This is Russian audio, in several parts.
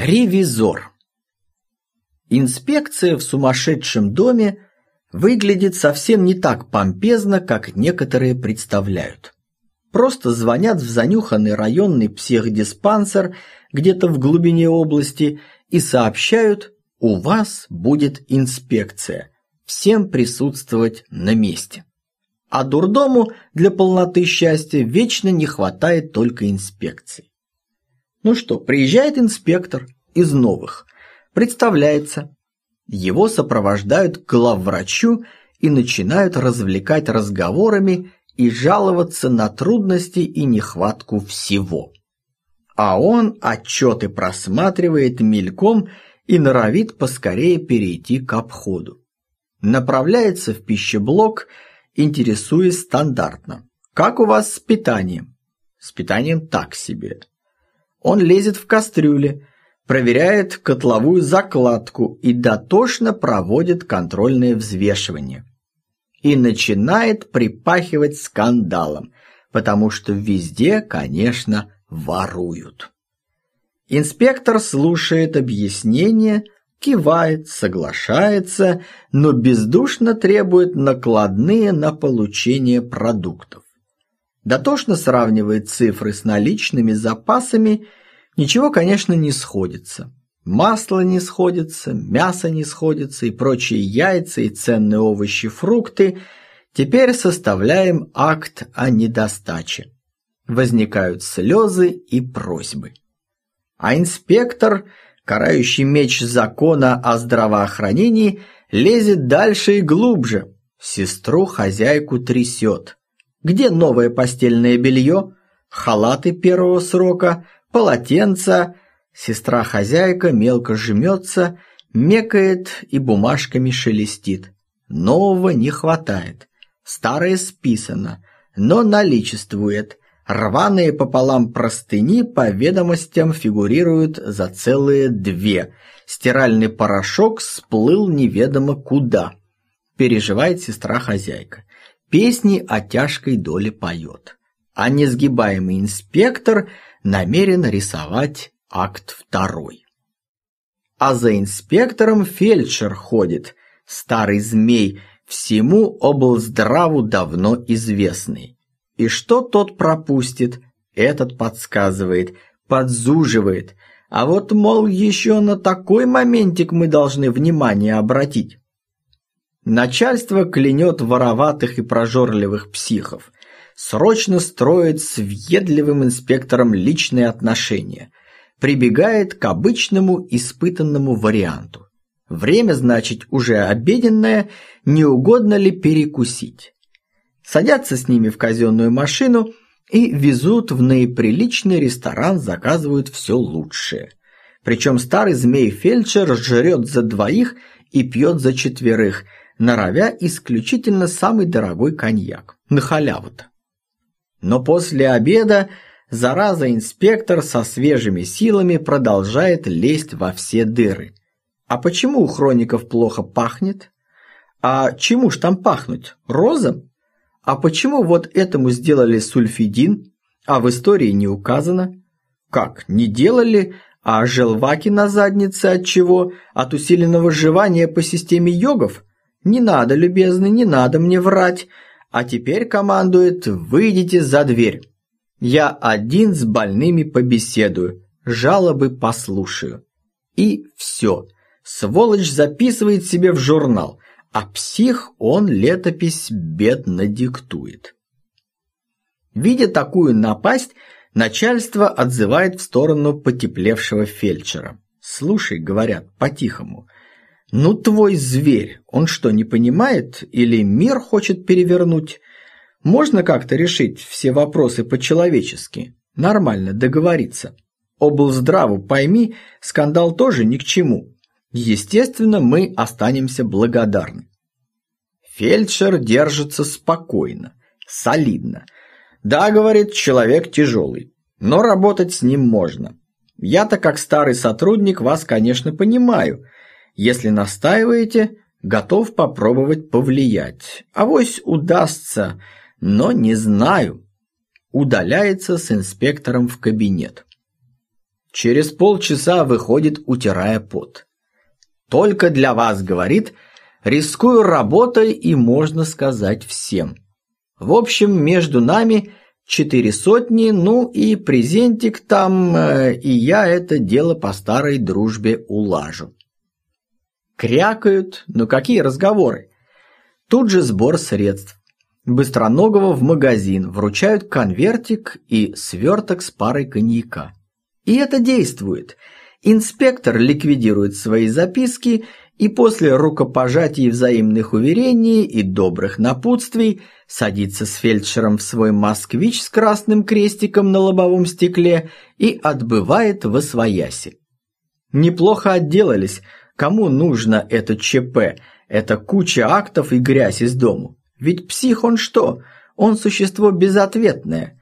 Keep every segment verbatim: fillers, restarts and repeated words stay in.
Ревизор. Инспекция в сумасшедшем доме выглядит совсем не так помпезно, как некоторые представляют. Просто звонят в занюханный районный психдиспансер где-то в глубине области и сообщают: у вас будет инспекция, всем присутствовать на месте. А дурдому для полноты счастья вечно не хватает только инспекций. Ну что, приезжает инспектор из новых, представляется. Его сопровождают к главврачу и начинают развлекать разговорами и жаловаться на трудности и нехватку всего. А он отчеты просматривает мельком и норовит поскорее перейти к обходу. Направляется в пищеблок, интересуясь стандартно: как у вас с питанием? С питанием так себе. Он лезет в кастрюли, проверяет котловую закладку и дотошно проводит контрольное взвешивание. И начинает припахивать скандалом, потому что везде, конечно, воруют. Инспектор слушает объяснения, кивает, соглашается, но бездушно требует накладные на получение продуктов. Дотошно сравнивает цифры с наличными запасами. Ничего, конечно, не сходится. Масло не сходится, мясо не сходится и прочие яйца и ценные овощи, фрукты. Теперь составляем акт о недостаче. Возникают слезы и просьбы. А инспектор, карающий меч закона о здравоохранении, лезет дальше и глубже. Сестру-хозяйку трясет. Где новое постельное белье, халаты первого срока, полотенца? Сестра-хозяйка мелко жмется, мекает и бумажками шелестит. Нового не хватает. Старое списано, но наличествует. Рваные пополам простыни по ведомостям фигурируют за целые две. Стиральный порошок сплыл неведомо куда. Переживает сестра-хозяйка. Песни о тяжкой доле поет. А несгибаемый инспектор намерен рисовать акт второй. А за инспектором фельдшер ходит, старый змей, всему облздраву давно известный. И что тот пропустит, этот подсказывает, подзуживает. А вот, мол, еще на такой моментик мы должны внимание обратить. Начальство клянет вороватых и прожорливых психов. Срочно строит с въедливым инспектором личные отношения. Прибегает к обычному испытанному варианту. Время, значит, уже обеденное, не угодно ли перекусить? Садятся с ними в казенную машину и везут в наиприличный ресторан, заказывают все лучшее. Причем старый змей-фельдшер жрет за двоих и пьет за четверых, норовя исключительно самый дорогой коньяк, на халяву-то. Но после обеда зараза-инспектор со свежими силами продолжает лезть во все дыры. А почему у хроников плохо пахнет? А чему ж там пахнуть? Розам? А почему вот этому сделали сульфидин, а в истории не указано? Как, не делали, а желваки на заднице от чего? От усиленного жевания по системе йогов? Не надо, любезный, не надо мне врать. А теперь командует: выйдите за дверь. Я один с больными побеседую, жалобы послушаю. И все. Сволочь записывает себе в журнал, а псих он летопись бедно диктует. Видя такую напасть, начальство отзывает в сторону потеплевшего фельдшера. «Слушай, — говорят по-тихому, — ну твой зверь, он что, не понимает или мир хочет перевернуть? Можно как-то решить все вопросы по-человечески, нормально договориться. Облздраву пойми, скандал тоже ни к чему. Естественно, мы останемся благодарны». Фельдшер держится спокойно, солидно. «Да, — говорит, — человек тяжелый, но работать с ним можно. Я-то, как старый сотрудник, вас, конечно, понимаю. Если настаиваете, готов попробовать повлиять. Авось удастся, но не знаю». Удаляется с инспектором в кабинет. Через полчаса выходит, утирая пот. «Только для вас, — говорит, — рискую работой и, можно сказать, всем. В общем, между нами четыре сотни, ну и презентик там, э, и я это дело по старой дружбе улажу». Крякают, ну какие разговоры? Тут же сбор средств. Быстроногого в магазин, вручают конвертик и сверток с парой коньяка. И это действует. Инспектор ликвидирует свои записки и после рукопожатий, взаимных уверений и добрых напутствий садится с фельдшером в свой москвич с красным крестиком на лобовом стекле и отбывает восвояси. Неплохо отделались. Кому нужно это ЧП, это куча актов и грязь из дому? Ведь псих он что? Он существо безответное.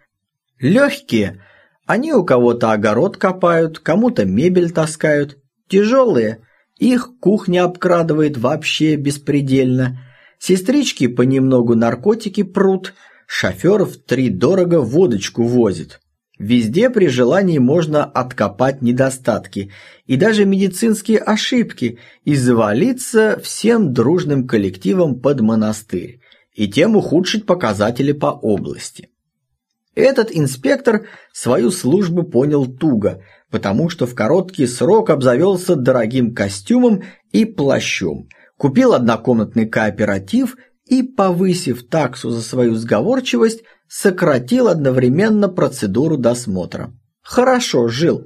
Легкие. Они у кого-то огород копают, кому-то мебель таскают. Тяжелые. Их кухня обкрадывает вообще беспредельно. Сестрички понемногу наркотики прут. Шофер втридорого водочку возит. Везде при желании можно откопать недостатки и даже медицинские ошибки и завалиться всем дружным коллективом под монастырь и тем ухудшить показатели по области. Этот инспектор свою службу понял туго, потому что в короткий срок обзавелся дорогим костюмом и плащом, купил однокомнатный кооператив и, повысив таксу за свою сговорчивость, сократил одновременно процедуру досмотра. Хорошо жил.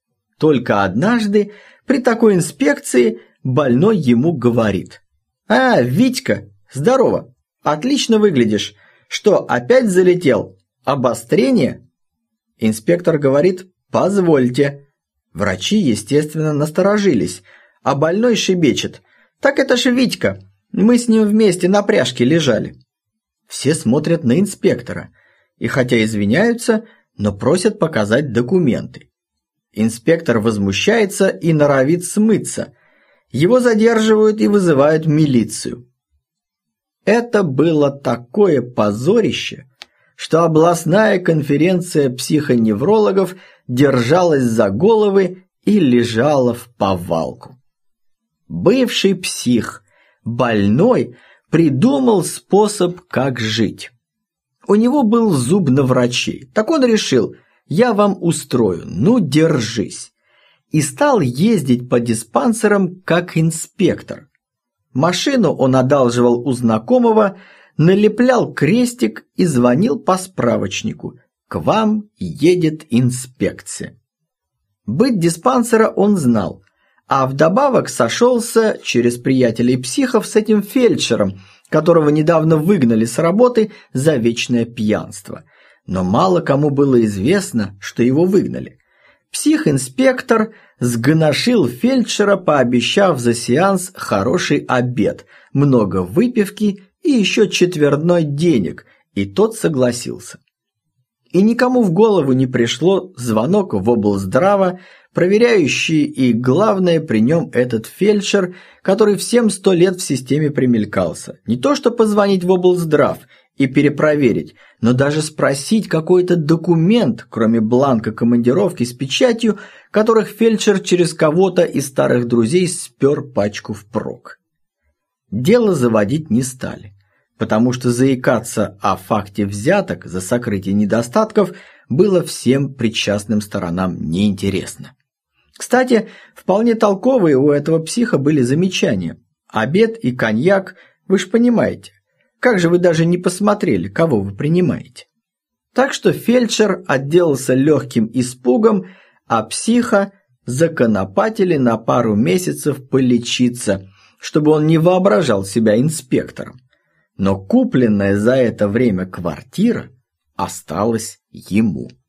Только однажды при такой инспекции больной ему говорит: «А, Витька, здорово, отлично выглядишь. Что, опять залетел? Обострение?» Инспектор говорит: «Позвольте». Врачи, естественно, насторожились, а больной шебечет: «Так это ж Витька, мы с ним вместе на пряжке лежали». Все смотрят на инспектора и хотя извиняются, но просят показать документы. Инспектор возмущается и норовит смыться. Его задерживают и вызывают милицию. Это было такое позорище, что областная конференция психоневрологов держалась за головы и лежала в повалку. Бывший псих, больной, придумал способ, как жить. У него был зуб на врачей. Так он решил: я вам устрою, ну держись. И стал ездить по диспансерам как инспектор. Машину он одалживал у знакомого, налеплял крестик и звонил по справочнику: к вам едет инспекция. Быт диспансера он знал, а вдобавок сошелся через приятелей психов с этим фельдшером, которого недавно выгнали с работы за вечное пьянство. Но мало кому было известно, что его выгнали. Псих-инспектор сгоношил фельдшера, пообещав за сеанс хороший обед, много выпивки и еще четвертной денег, и тот согласился. И никому в голову не пришло звонок в облздрава, проверяющий, и главное, при нем этот фельдшер, который всем сто лет в системе примелькался. Не то что позвонить в облздрав и перепроверить, но даже спросить какой-то документ, кроме бланка командировки с печатью, которых фельдшер через кого-то из старых друзей спер пачку впрок. Дело заводить не стали, потому что заикаться о факте взяток за сокрытие недостатков было всем причастным сторонам неинтересно. Кстати, вполне толковые у этого психа были замечания. Обед и коньяк, вы ж понимаете. Как же вы даже не посмотрели, кого вы принимаете? Так что фельдшер отделался легким испугом, а психа законопатили на пару месяцев полечиться, чтобы он не воображал себя инспектором. Но купленная за это время квартира осталась ему.